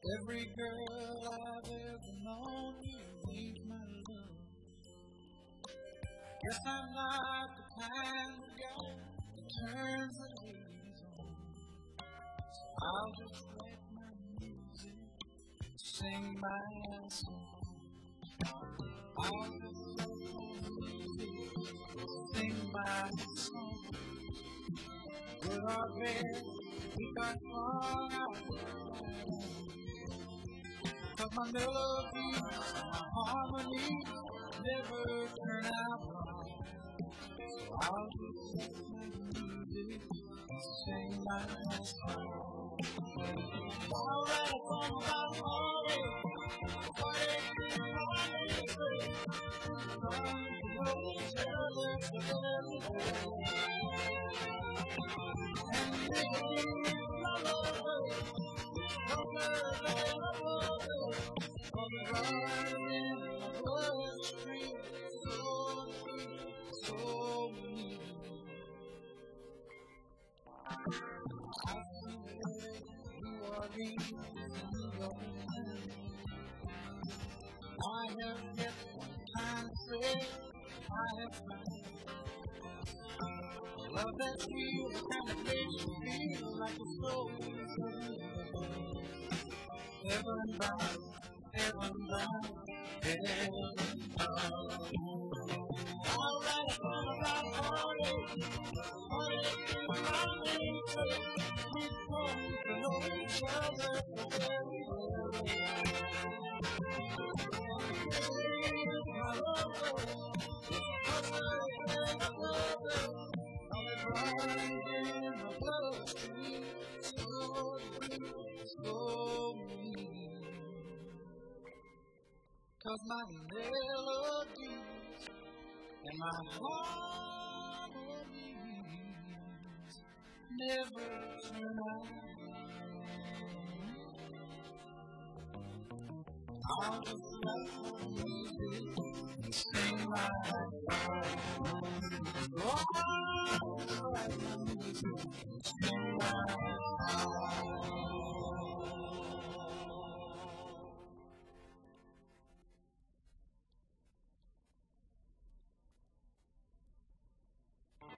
Every girl I've ever known, you need my love. Guess I'm not the kind of guy that turns the ladies on. So I'll just let my music sing my song. I'll just let my music sing my song. Good or bad, we got strong out. 'Cause my melodies and my harmonies never turn out wrong. So I'll just let my music sing my song. I'll write a song about heartache, heartache and heartache. And making my love, don't let I have yet one time to say I have found love that feels the kind that makes you feel like a soul. Heaven bound, heaven bound, heaven bound. I'll write a song about heartache, heartache and heartache. We've come to know each other very well. My lover, running in my bloodstream, slowly. 'Cause my melodies and my harmonies never turn out. I'll just let my music sing my song. Oh, I'll just let my music sing my